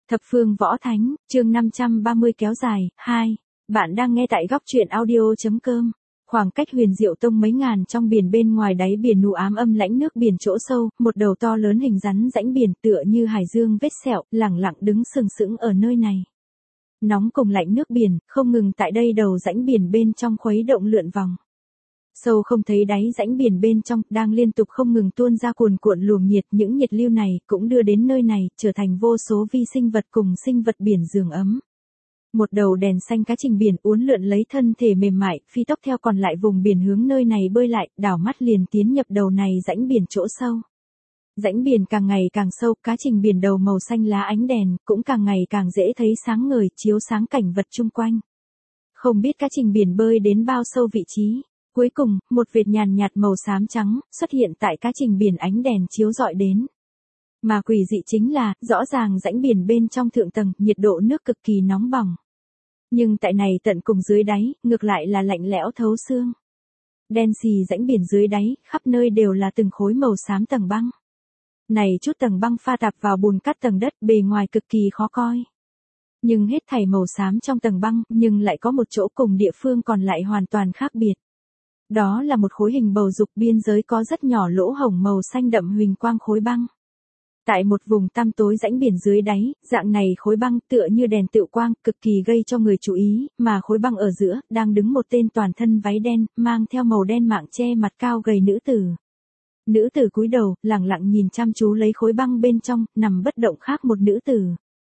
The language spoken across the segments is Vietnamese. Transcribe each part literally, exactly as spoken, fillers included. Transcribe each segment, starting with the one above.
Thập phương võ thánh, chương năm trăm ba mươi kéo dài, hai. Bạn đang nghe tại góc truyện audio.com. Khoảng cách Huyền Diệu Tông mấy ngàn trong biển bên ngoài đáy biển u ám âm lãnh nước biển chỗ sâu, một đầu to lớn hình rắn rãnh biển tựa như hải dương vết sẹo, lẳng lặng đứng sừng sững ở nơi này. Nóng cùng lạnh nước biển, không ngừng tại đây đầu rãnh biển bên trong khuấy động lượn vòng. Sâu không thấy đáy rãnh biển bên trong, đang liên tục không ngừng tuôn ra cuồn cuộn luồng nhiệt, những nhiệt lưu này cũng đưa đến nơi này, trở thành vô số vi sinh vật cùng sinh vật biển giường ấm. Một đầu đèn xanh cá trình biển uốn lượn lấy thân thể mềm mại, phi tốc theo còn lại vùng biển hướng nơi này bơi lại, đảo mắt liền tiến nhập đầu này rãnh biển chỗ sâu. Rãnh biển càng ngày càng sâu, cá trình biển đầu màu xanh lá ánh đèn, cũng càng ngày càng dễ thấy sáng ngời, chiếu sáng cảnh vật chung quanh. Không biết cá trình biển bơi đến bao sâu vị trí. Cuối cùng, một vệt nhàn nhạt màu xám trắng, xuất hiện tại cá trình biển ánh đèn chiếu rọi đến. Mà quỷ dị chính là, rõ ràng rãnh biển bên trong thượng tầng, nhiệt độ nước cực kỳ nóng bỏng. Nhưng tại này tận cùng dưới đáy, ngược lại là lạnh lẽo thấu xương. Đen xì rãnh biển dưới đáy, khắp nơi đều là từng khối màu xám tầng băng. Này chút tầng băng pha tạp vào bùn cát tầng đất, bề ngoài cực kỳ khó coi. Nhưng hết thảy màu xám trong tầng băng, nhưng lại có một chỗ cùng địa phương còn lại hoàn toàn khác biệt. Đó là một khối hình bầu dục biên giới có rất nhỏ lỗ hổng màu xanh đậm huỳnh quang khối băng. Tại một vùng tăm tối rãnh biển dưới đáy, dạng này khối băng tựa như đèn tựu quang, cực kỳ gây cho người chú ý, mà khối băng ở giữa, đang đứng một tên toàn thân váy đen, mang theo màu đen mạng che mặt cao gầy nữ tử. Nữ tử cúi đầu, lẳng lặng nhìn chăm chú lấy khối băng bên trong, nằm bất động khác một nữ tử.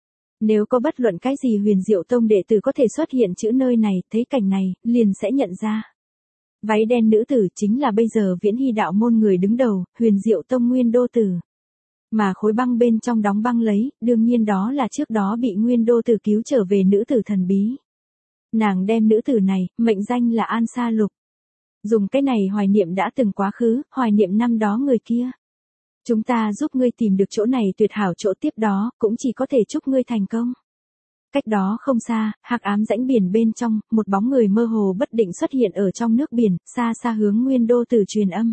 Nếu có bất luận cái gì Huyền Diệu Tông đệ tử có thể xuất hiện chữ nơi này, thấy cảnh này, liền sẽ nhận ra. Váy đen nữ tử chính là bây giờ Viễn Hy đạo môn người đứng đầu, Huyền Diệu Tông Nguyên Đô Tử. Mà khối băng bên trong đóng băng lấy, đương nhiên đó là trước đó bị Nguyên Đô Tử cứu trở về nữ tử thần bí. Nàng đem nữ tử này, mệnh danh là An Sa Lục. Dùng cái này hoài niệm đã từng quá khứ, hoài niệm năm đó người kia. Chúng ta giúp ngươi tìm được chỗ này tuyệt hảo chỗ tiếp đó, cũng chỉ có thể chúc ngươi thành công. Cách đó không xa, hắc ám rãnh biển bên trong, một bóng người mơ hồ bất định xuất hiện ở trong nước biển, xa xa hướng Nguyên Đô Tử truyền âm.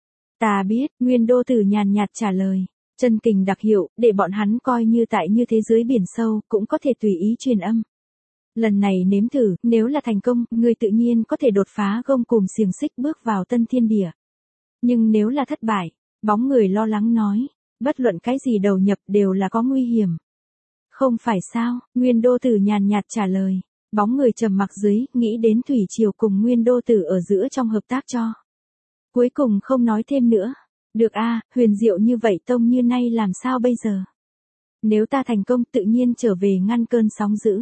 Ta biết, Nguyên Đô Tử nhàn nhạt trả lời. Chân kình đặc hiệu, để bọn hắn coi như tại như thế dưới biển sâu, cũng có thể tùy ý truyền âm. Lần này nếm thử, nếu là thành công, ngươi tự nhiên có thể đột phá gông cùm xiềng xích bước vào tân thiên địa. Nhưng nếu là thất bại, bóng người lo lắng nói, bất luận cái gì đầu nhập đều là có nguy hiểm. Không phải sao, Nguyên Đô Tử nhàn nhạt trả lời. Bóng người trầm mặc dưới, nghĩ đến Thủy Triều cùng Nguyên Đô Tử ở giữa trong hợp tác cho. Cuối cùng không nói thêm nữa. Được a, huyền diệu như vậy tông như nay làm sao bây giờ? Nếu ta thành công tự nhiên trở về ngăn cơn sóng dữ.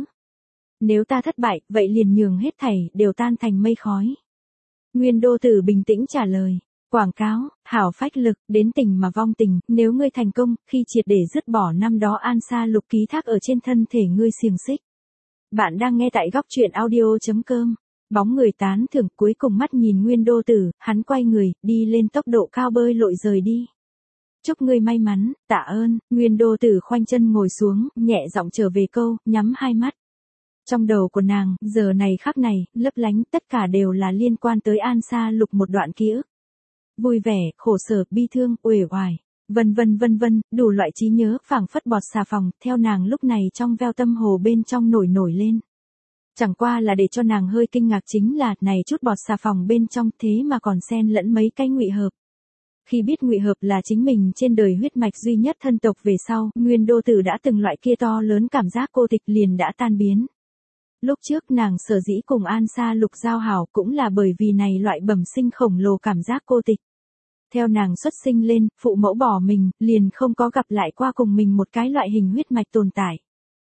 Nếu ta thất bại, vậy liền nhường hết thảy, đều tan thành mây khói. Nguyên Đô Tử bình tĩnh trả lời. Quảng cáo, hảo phách lực, đến tình mà vong tình, nếu ngươi thành công, khi triệt để dứt bỏ năm đó An Sa Lục ký thác ở trên thân thể ngươi xiềng xích. Bạn đang nghe tại góc truyện audio.com. Bóng người tán thưởng cuối cùng mắt nhìn Nguyên Đô Tử, hắn quay người, đi lên tốc độ cao bơi lội rời đi. Chúc ngươi may mắn, tạ ơn, Nguyên Đô Tử khoanh chân ngồi xuống, nhẹ giọng trở về câu, nhắm hai mắt. Trong đầu của nàng, giờ này khắc này, lấp lánh, tất cả đều là liên quan tới An Sa Lục một đoạn ký ức. Vui vẻ, khổ sở, bi thương, uể oải, vân vân vân vân, đủ loại trí nhớ phảng phất bọt xà phòng, theo nàng lúc này trong veo tâm hồ bên trong nổi nổi lên. Chẳng qua là để cho nàng hơi kinh ngạc chính là, này chút bọt xà phòng bên trong thế mà còn xen lẫn mấy cái ngụy hợp. Khi biết ngụy hợp là chính mình trên đời huyết mạch duy nhất thân tộc về sau, Nguyên Đô Tử đã từng loại kia to lớn cảm giác cô tịch liền đã tan biến. Lúc trước nàng sở dĩ cùng An Sa Lục giao hảo cũng là bởi vì này loại bẩm sinh khổng lồ cảm giác cô tịch. Theo nàng xuất sinh lên, phụ mẫu bỏ mình, liền không có gặp lại qua cùng mình một cái loại hình huyết mạch tồn tại.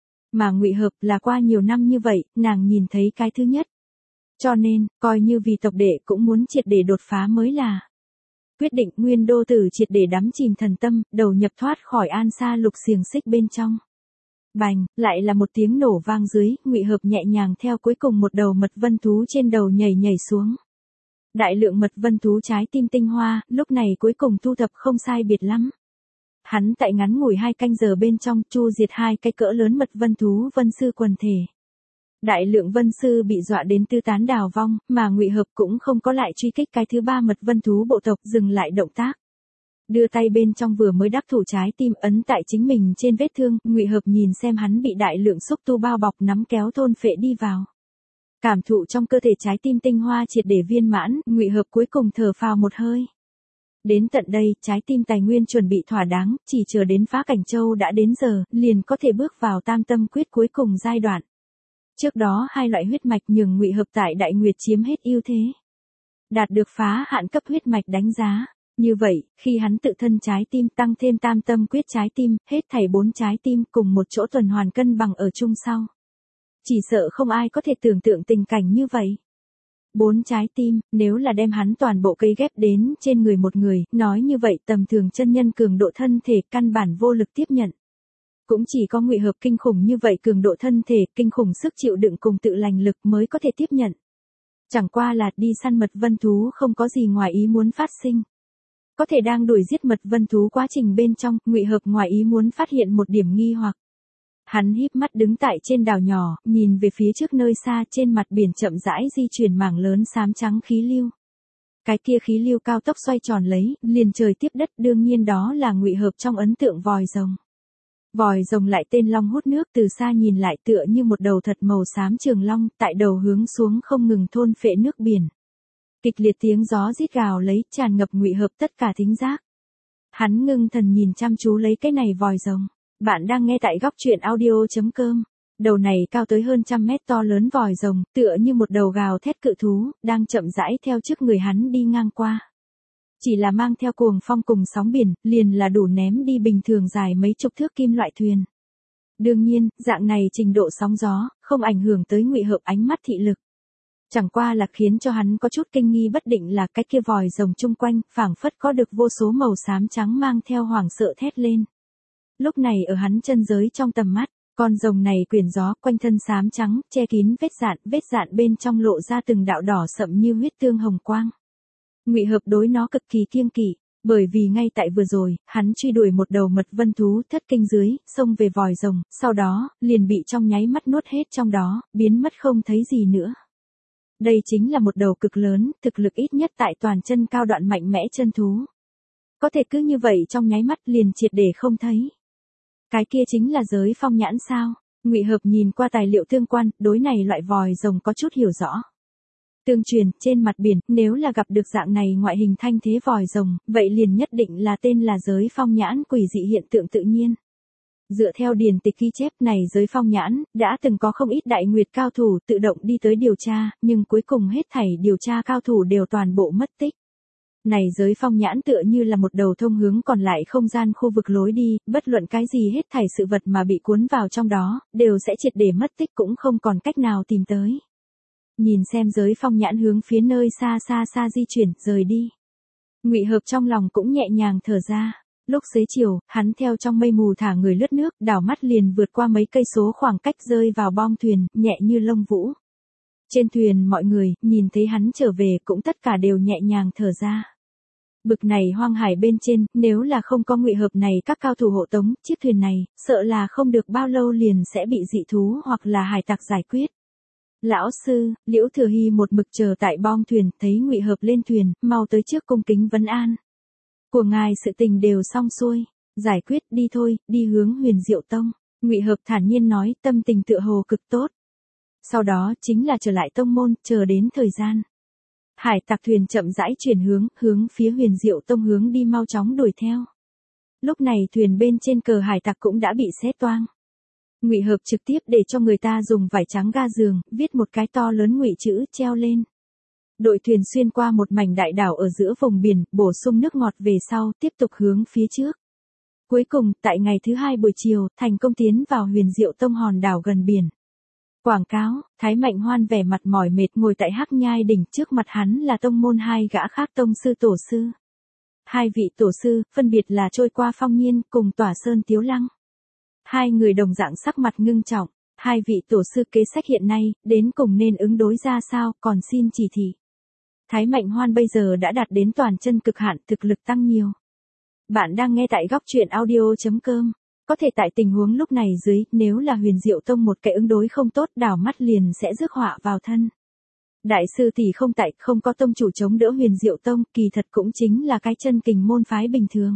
Mà ngụy hợp là qua nhiều năm như vậy, nàng nhìn thấy cái thứ nhất. Cho nên, coi như vì tộc đệ cũng muốn triệt để đột phá mới là. Quyết định Nguyên Đô Tử triệt để đắm chìm thần tâm, đầu nhập thoát khỏi An Sa Lục xiềng xích bên trong. Bành, lại là một tiếng nổ vang dưới, ngụy hợp nhẹ nhàng theo cuối cùng một đầu mật vân thú trên đầu nhảy nhảy xuống. Đại lượng mật vân thú trái tim tinh hoa, lúc này cuối cùng thu thập không sai biệt lắm. Hắn tại ngắn ngủi hai canh giờ bên trong chu diệt hai cái cỡ lớn mật vân thú vân sư quần thể. Đại lượng vân sư bị dọa đến tư tán đào vong, mà ngụy hợp cũng không có lại truy kích cái thứ ba mật vân thú bộ tộc dừng lại động tác. Đưa tay bên trong vừa mới đắc thủ trái tim ấn tại chính mình trên vết thương, Ngụy Hợp nhìn xem hắn bị đại lượng xúc tu bao bọc nắm kéo thôn phệ đi vào. Cảm thụ trong cơ thể trái tim tinh hoa triệt để viên mãn, Ngụy Hợp cuối cùng thở phào một hơi. Đến tận đây, trái tim tài nguyên chuẩn bị thỏa đáng, chỉ chờ đến phá cảnh châu đã đến giờ, liền có thể bước vào tam tâm quyết cuối cùng giai đoạn. Trước đó hai loại huyết mạch nhường Ngụy Hợp tại Đại Nguyệt chiếm hết ưu thế. Đạt được phá hạn cấp huyết mạch đánh giá. Như vậy, khi hắn tự thân trái tim tăng thêm tam tâm quyết trái tim, hết thảy bốn trái tim cùng một chỗ tuần hoàn cân bằng ở chung sau. Chỉ sợ không ai có thể tưởng tượng tình cảnh như vậy. Bốn trái tim, nếu là đem hắn toàn bộ cây ghép đến trên người một người, nói như vậy tầm thường chân nhân cường độ thân thể căn bản vô lực tiếp nhận. Cũng chỉ có Ngụy Hợp kinh khủng như vậy cường độ thân thể, kinh khủng sức chịu đựng cùng tự lành lực mới có thể tiếp nhận. Chẳng qua là đi săn mật vân thú không có gì ngoài ý muốn phát sinh. Có thể đang đuổi giết mật vân thú quá trình bên trong, Ngụy Hợp ngoài ý muốn phát hiện một điểm nghi hoặc. Hắn híp mắt đứng tại trên đảo nhỏ, nhìn về phía trước nơi xa trên mặt biển chậm rãi di chuyển mảng lớn xám trắng khí lưu. Cái kia khí lưu cao tốc xoay tròn lấy, liền trời tiếp đất, đương nhiên đó là Ngụy Hợp trong ấn tượng vòi rồng. Vòi rồng lại tên long hút nước, từ xa nhìn lại tựa như một đầu thật màu xám trường long, tại đầu hướng xuống không ngừng thôn phệ nước biển. Kịch liệt tiếng gió rít gào lấy, tràn ngập Ngụy Hợp tất cả thính giác. Hắn ngưng thần nhìn chăm chú lấy cái này vòi rồng. Bạn đang nghe tại góc truyện audio chấm com. Đầu này cao tới hơn trăm mét to lớn vòi rồng, tựa như một đầu gào thét cự thú, đang chậm rãi theo trước người hắn đi ngang qua. Chỉ là mang theo cuồng phong cùng sóng biển, liền là đủ ném đi bình thường dài mấy chục thước kim loại thuyền. Đương nhiên, dạng này trình độ sóng gió, không ảnh hưởng tới Ngụy Hợp ánh mắt thị lực. Chẳng qua là khiến cho hắn có chút kinh nghi bất định là cái kia vòi rồng chung quanh, phảng phất có được vô số màu xám trắng mang theo hoảng sợ thét lên. Lúc này ở hắn chân giới trong tầm mắt, con rồng này quyển gió quanh thân xám trắng, che kín vết dạn, vết dạn bên trong lộ ra từng đạo đỏ sậm như huyết tương hồng quang. Ngụy Hợp đối nó cực kỳ kiêng kỵ, bởi vì ngay tại vừa rồi, hắn truy đuổi một đầu mật vân thú thất kinh dưới, xông về vòi rồng, sau đó, liền bị trong nháy mắt nuốt hết trong đó, biến mất không thấy gì nữa. Đây chính là một đầu cực lớn, thực lực ít nhất tại toàn chân cao đoạn mạnh mẽ chân thú. Có thể cứ như vậy trong nháy mắt liền triệt để không thấy. Cái kia chính là giới phong nhãn sao? Ngụy Hợp nhìn qua tài liệu tương quan, đối này loại vòi rồng có chút hiểu rõ. Tương truyền, trên mặt biển, nếu là gặp được dạng này ngoại hình thanh thế vòi rồng, vậy liền nhất định là tên là giới phong nhãn quỷ dị hiện tượng tự nhiên. Dựa theo điển tịch ghi chép này giới phong nhãn, đã từng có không ít đại nguyệt cao thủ tự động đi tới điều tra, nhưng cuối cùng hết thảy điều tra cao thủ đều toàn bộ mất tích. Này giới phong nhãn tựa như là một đầu thông hướng còn lại không gian khu vực lối đi, bất luận cái gì hết thảy sự vật mà bị cuốn vào trong đó, đều sẽ triệt để mất tích cũng không còn cách nào tìm tới. Nhìn xem giới phong nhãn hướng phía nơi xa xa xa di chuyển, rời đi. Ngụy Hợp trong lòng cũng nhẹ nhàng thở ra. Lúc xế chiều, hắn theo trong mây mù thả người lướt nước, đảo mắt liền vượt qua mấy cây số khoảng cách rơi vào bong thuyền, nhẹ như lông vũ. Trên thuyền mọi người, nhìn thấy hắn trở về cũng tất cả đều nhẹ nhàng thở ra. Bực này hoang hải bên trên, nếu là không có Ngụy Hợp này các cao thủ hộ tống, chiếc thuyền này, sợ là không được bao lâu liền sẽ bị dị thú hoặc là hải tặc giải quyết. Lão sư, Liễu Thừa Hy một mực chờ tại bong thuyền, thấy Ngụy Hợp lên thuyền, mau tới trước cung kính vấn an. Của ngài sự tình đều xong xuôi, giải quyết đi thôi, đi hướng Huyền Diệu Tông. Ngụy Hợp thản nhiên nói, tâm tình tựa hồ cực tốt. Sau đó chính là trở lại tông môn, chờ đến thời gian. Hải tặc thuyền chậm rãi chuyển hướng, hướng phía Huyền Diệu Tông hướng đi mau chóng đuổi theo. Lúc này thuyền bên trên cờ hải tặc cũng đã bị xé toang. Ngụy Hợp trực tiếp để cho người ta dùng vải trắng ga giường, viết một cái to lớn ngụy chữ treo lên. Đội thuyền xuyên qua một mảnh đại đảo ở giữa vùng biển, bổ sung nước ngọt về sau, tiếp tục hướng phía trước. Cuối cùng, tại ngày thứ hai buổi chiều, thành công tiến vào Huyền Diệu Tông hòn đảo gần biển. Quảng cáo, Thái Mạnh Hoan vẻ mặt mỏi mệt ngồi tại Hắc Nhai đỉnh, trước mặt hắn là tông môn hai gã khác tông sư tổ sư. Hai vị tổ sư, phân biệt là Trôi Qua Phong Nhiên cùng Tỏa Sơn Tiếu Lăng. Hai người đồng dạng sắc mặt ngưng trọng, hai vị tổ sư kế sách hiện nay, đến cùng nên ứng đối ra sao, còn xin chỉ thị. Thái Mạnh Hoan bây giờ đã đạt đến toàn chân cực hạn, thực lực tăng nhiều. Bạn đang nghe tại góc truyện audio chấm com. Có thể tại tình huống lúc này dưới, nếu là Huyền Diệu Tông một cái ứng đối không tốt, đảo mắt liền sẽ rước họa vào thân. Đại sư thì không tại, không có tông chủ chống đỡ Huyền Diệu Tông, kỳ thật cũng chính là cái chân kình môn phái bình thường.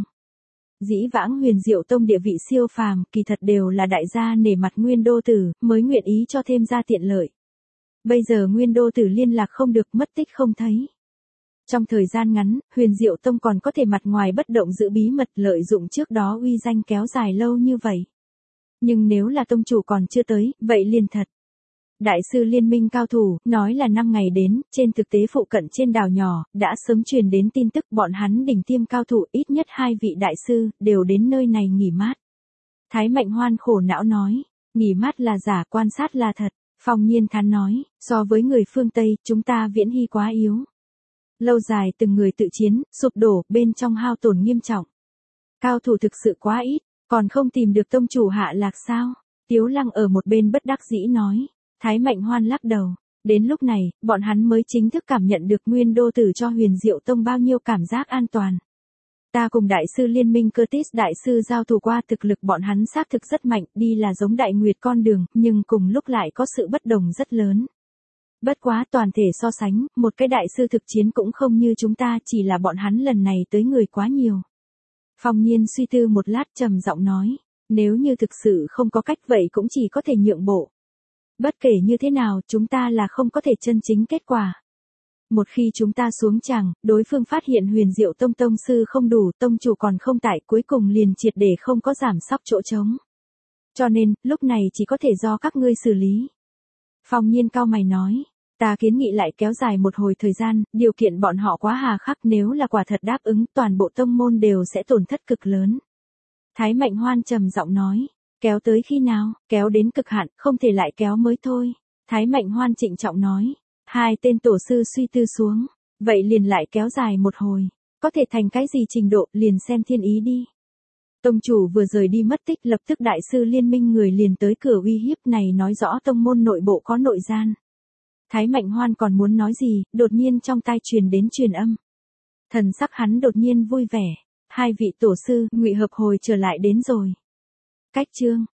Dĩ vãng Huyền Diệu Tông địa vị siêu phàm, kỳ thật đều là đại gia nể mặt Nguyên Đô Tử, mới nguyện ý cho thêm ra tiện lợi. Bây giờ Nguyên Đô Tử liên lạc không được, mất tích không thấy. Trong thời gian ngắn, Huyền Diệu Tông còn có thể mặt ngoài bất động giữ bí mật, lợi dụng trước đó uy danh kéo dài lâu như vậy. Nhưng nếu là tông chủ còn chưa tới, vậy liền thật. Đại sư liên minh cao thủ, nói là năm ngày đến, trên thực tế phụ cận trên đảo nhỏ, đã sớm truyền đến tin tức bọn hắn đỉnh tiêm cao thủ, ít nhất hai vị đại sư, đều đến nơi này nghỉ mát. Thái Mạnh Hoan khổ não nói, nghỉ mát là giả, quan sát là thật. Phong Nhiên thán nói, so với người phương Tây, chúng ta Viễn Hy quá yếu. Lâu dài từng người tự chiến, sụp đổ, bên trong hao tổn nghiêm trọng. Cao thủ thực sự quá ít, còn không tìm được tông chủ hạ lạc sao? Tiếu Lăng ở một bên bất đắc dĩ nói. Thái Mạnh Hoan lắc đầu. Đến lúc này, bọn hắn mới chính thức cảm nhận được Nguyên Đô Tử cho Huyền Diệu Tông bao nhiêu cảm giác an toàn. Ta cùng đại sư liên minh Curtis đại sư giao thủ qua, thực lực bọn hắn xác thực rất mạnh, đi là giống đại nguyệt con đường, nhưng cùng lúc lại có sự bất đồng rất lớn. Bất quá toàn thể so sánh, một cái đại sư thực chiến cũng không như chúng ta, chỉ là bọn hắn lần này tới người quá nhiều. Phong Nhiên suy tư một lát trầm giọng nói, nếu như thực sự không có cách vậy cũng chỉ có thể nhượng bộ. Bất kể như thế nào, chúng ta là không có thể chân chính kết quả. Một khi chúng ta xuống chẳng, đối phương phát hiện Huyền Diệu Tông tông sư không đủ, tông chủ còn không tại, cuối cùng liền triệt để không có giảm sóc chỗ trống. Cho nên, lúc này chỉ có thể do các ngươi xử lý. Phong Nhiên cao mày nói, ta kiến nghị lại kéo dài một hồi thời gian, điều kiện bọn họ quá hà khắc, nếu là quả thật đáp ứng, toàn bộ tông môn đều sẽ tổn thất cực lớn. Thái Mạnh Hoan trầm giọng nói, kéo tới khi nào, kéo đến cực hạn, không thể lại kéo mới thôi. Thái Mạnh Hoan trịnh trọng nói. Hai tên tổ sư suy tư xuống, vậy liền lại kéo dài một hồi, có thể thành cái gì trình độ, liền xem thiên ý đi. Tông chủ vừa rời đi mất tích, lập tức đại sư liên minh người liền tới cửa uy hiếp, này nói rõ tông môn nội bộ có nội gian. Thái Mạnh Hoan còn muốn nói gì, đột nhiên trong tai truyền đến truyền âm. Thần sắc hắn đột nhiên vui vẻ, hai vị tổ sư, Ngụy Hợp hồi trở lại đến rồi. Cách chương